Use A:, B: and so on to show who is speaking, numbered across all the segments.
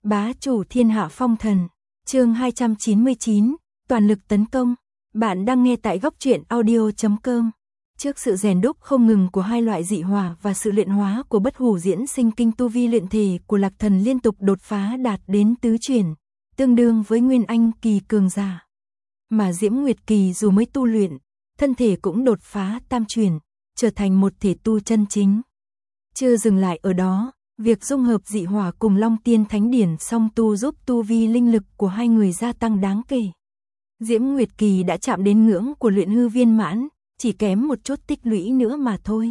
A: Bá chủ thiên hạ phong thần, chương 299, toàn lực tấn công. Bạn đang nghe tại góc truyện audio.com. Trước sự rèn đúc không ngừng của hai loại dị hỏa và sự luyện hóa của bất hủ diễn sinh kinh, tu vi luyện thể của Lạc Thần liên tục đột phá đạt đến tứ chuyển, tương đương với Nguyên Anh kỳ cường giả. Mà Diễm Nguyệt Kỳ dù mới tu luyện, thân thể cũng đột phá tam chuyển, trở thành một thể tu chân chính. Chưa dừng lại ở đó, việc dung hợp dị hỏa cùng Long Tiên Thánh Điển song tu giúp tu vi linh lực của hai người gia tăng đáng kể. Diễm Nguyệt Kỳ đã chạm đến ngưỡng của luyện hư viên mãn, chỉ kém một chút tích lũy nữa mà thôi.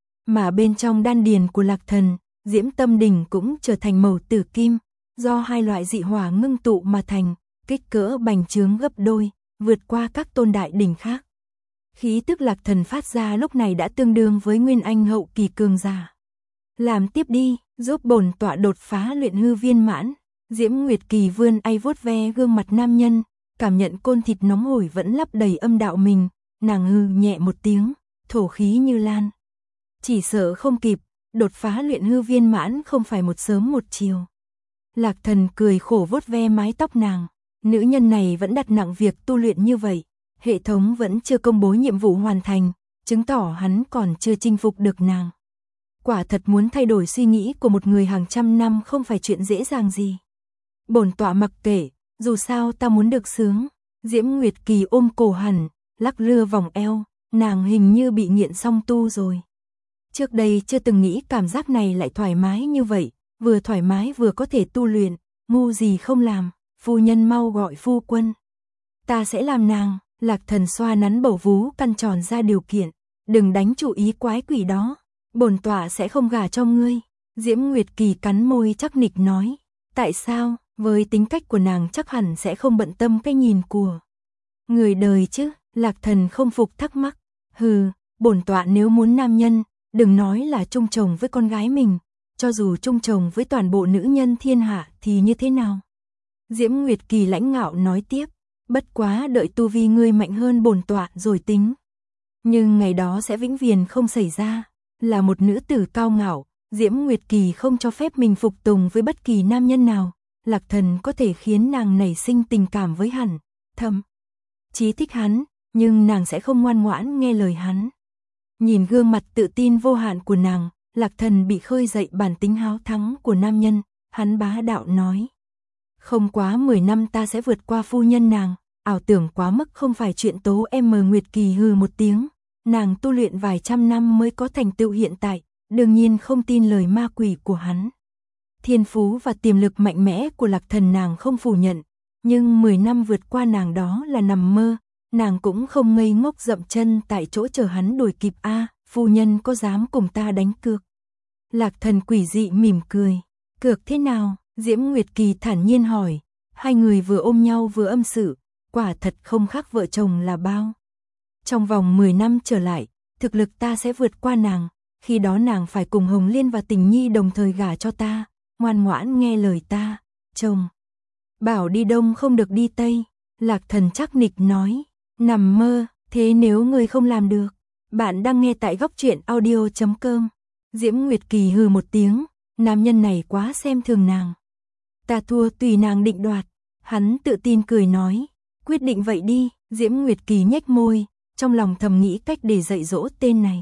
A: Mà bên trong đan điền của Lạc Thần, Diễm Tâm Đỉnh cũng trở thành màu tử kim, do hai loại dị hỏa ngưng tụ mà thành, kích cỡ bành trướng gấp đôi, vượt qua các tôn đại đỉnh khác. Khí tức Lạc Thần phát ra lúc này đã tương đương với Nguyên Anh hậu kỳ cường giả. Làm tiếp đi, giúp bổn tọa đột phá luyện hư viên mãn. Diễm Nguyệt Kỳ vươn tay vuốt ve gương mặt nam nhân, cảm nhận côn thịt nóng hổi vẫn lấp đầy âm đạo mình, nàng hừ nhẹ một tiếng, thổ khí như lan. Chỉ sợ không kịp, đột phá luyện hư viên mãn không phải một sớm một chiều. Lạc Thần cười khổ vuốt ve mái tóc nàng, nữ nhân này vẫn đặt nặng việc tu luyện như vậy, hệ thống vẫn chưa công bố nhiệm vụ hoàn thành, chứng tỏ hắn còn chưa chinh phục được nàng. Quả thật muốn thay đổi suy nghĩ của một người hàng trăm năm không phải chuyện dễ dàng gì. Bổn tọa mặc kệ, dù sao ta muốn được sướng. Diễm Nguyệt Kỳ ôm cổ hẳn, lắc lư vòng eo, nàng hình như bị nghiện song tu rồi. Trước đây chưa từng nghĩ cảm giác này lại thoải mái như vậy, vừa thoải mái vừa có thể tu luyện, ngu gì không làm, phu nhân mau gọi phu quân. Ta sẽ làm nàng. Lạc Thần xoa nắn bầu vú căn tròn ra điều kiện, đừng đánh chủ ý quái quỷ đó. Bổn tọa sẽ không gả cho ngươi. Diễm Nguyệt Kỳ cắn môi chắc nịch nói. Tại sao? Với tính cách của nàng chắc hẳn sẽ không bận tâm cái nhìn của người đời chứ. Lạc Thần không phục thắc mắc. Hừ, bổn tọa nếu muốn nam nhân, đừng nói là chung chồng với con gái mình, cho dù chung chồng với toàn bộ nữ nhân thiên hạ thì như thế nào? Diễm Nguyệt Kỳ lãnh ngạo nói tiếp. Bất quá đợi tu vi ngươi mạnh hơn bổn tọa rồi tính. Nhưng ngày đó sẽ vĩnh viễn không xảy ra. Là một nữ tử cao ngạo, Diễm Nguyệt Kỳ không cho phép mình phục tùng với bất kỳ nam nhân nào. Lạc Thần có thể khiến nàng nảy sinh tình cảm với hắn, thậm chí thích hắn, nhưng nàng sẽ không ngoan ngoãn nghe lời hắn. Nhìn gương mặt tự tin vô hạn của nàng, Lạc Thần bị khơi dậy bản tính háo thắng của nam nhân, hắn bá đạo nói. Không quá 10 năm ta sẽ vượt qua phu nhân nàng, ảo tưởng quá mức không phải chuyện tố. Nguyệt Kỳ hừ một tiếng, nàng tu luyện vài trăm năm mới có thành tựu hiện tại, đương nhiên không tin lời ma quỷ của hắn. Thiên phú và tiềm lực mạnh mẽ của Lạc Thần nàng không phủ nhận, nhưng 10 năm vượt qua nàng đó là nằm mơ, nàng cũng không ngây ngốc dậm chân tại chỗ chờ hắn đuổi kịp. Phu nhân có dám cùng ta đánh cược? Lạc Thần quỷ dị mỉm cười. Cược thế nào? Diễm Nguyệt Kỳ thản nhiên hỏi. Hai người vừa ôm nhau vừa âm sự, quả thật không khác vợ chồng là bao. Trong vòng 10 năm trở lại, thực lực ta sẽ vượt qua nàng, khi đó nàng phải cùng Hồng Liên và Tình Nhi đồng thời gả cho ta, ngoan ngoãn nghe lời ta, chồng. Bảo đi đông không được đi tây. Lạc Thần chắc nịch nói. Nằm mơ, thế nếu người không làm được? Bạn đang nghe tại góc truyện audio.com. Diễm Nguyệt Kỳ hừ một tiếng, nam nhân này quá xem thường nàng. Ta thua tùy nàng định đoạt. Hắn tự tin cười nói. Quyết định vậy đi. Diễm Nguyệt Kỳ nhếch môi, trong lòng thầm nghĩ cách để dạy dỗ tên này.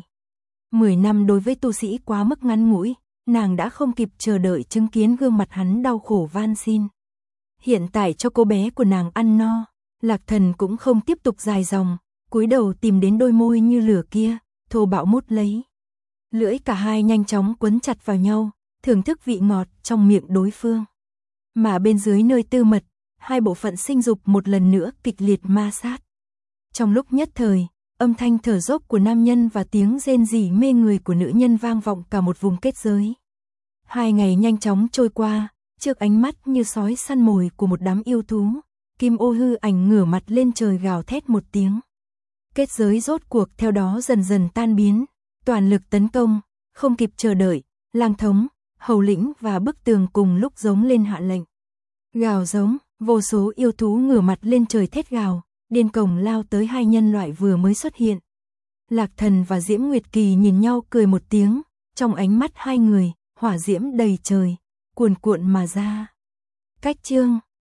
A: 10 năm đối với tu sĩ quá mức ngắn ngủi, nàng đã không kịp chờ đợi chứng kiến gương mặt hắn đau khổ van xin. Hiện tại cho cô bé của nàng ăn no, Lạc Thần cũng không tiếp tục dài dòng, cúi đầu tìm đến đôi môi như lửa kia, thô bạo mút lấy. Lưỡi cả hai nhanh chóng quấn chặt vào nhau, thưởng thức vị ngọt trong miệng đối phương. Mà bên dưới nơi tư mật, hai bộ phận sinh dục một lần nữa kịch liệt ma sát. Trong lúc nhất thời, âm thanh thở dốc của nam nhân và tiếng rên rỉ mê người của nữ nhân vang vọng cả một vùng kết giới. 2 ngày nhanh chóng trôi qua, trước ánh mắt như sói săn mồi của một đám yêu thú, Kim Ô hư ảnh ngửa mặt lên trời gào thét một tiếng. Kết giới rốt cuộc theo đó dần dần tan biến, toàn lực tấn công, không kịp chờ đợi, Lang Thống, Hầu Lĩnh và Bức Tường cùng lúc giống lên hạ lệnh. Gào giống, vô số yêu thú ngửa mặt lên trời thét gào, điên cuồng lao tới hai nhân loại vừa mới xuất hiện. Lạc Thần và Diễm Nguyệt Kỳ nhìn nhau cười một tiếng, trong ánh mắt hai người, hỏa diễm đầy trời, cuồn cuộn mà ra. Cách chương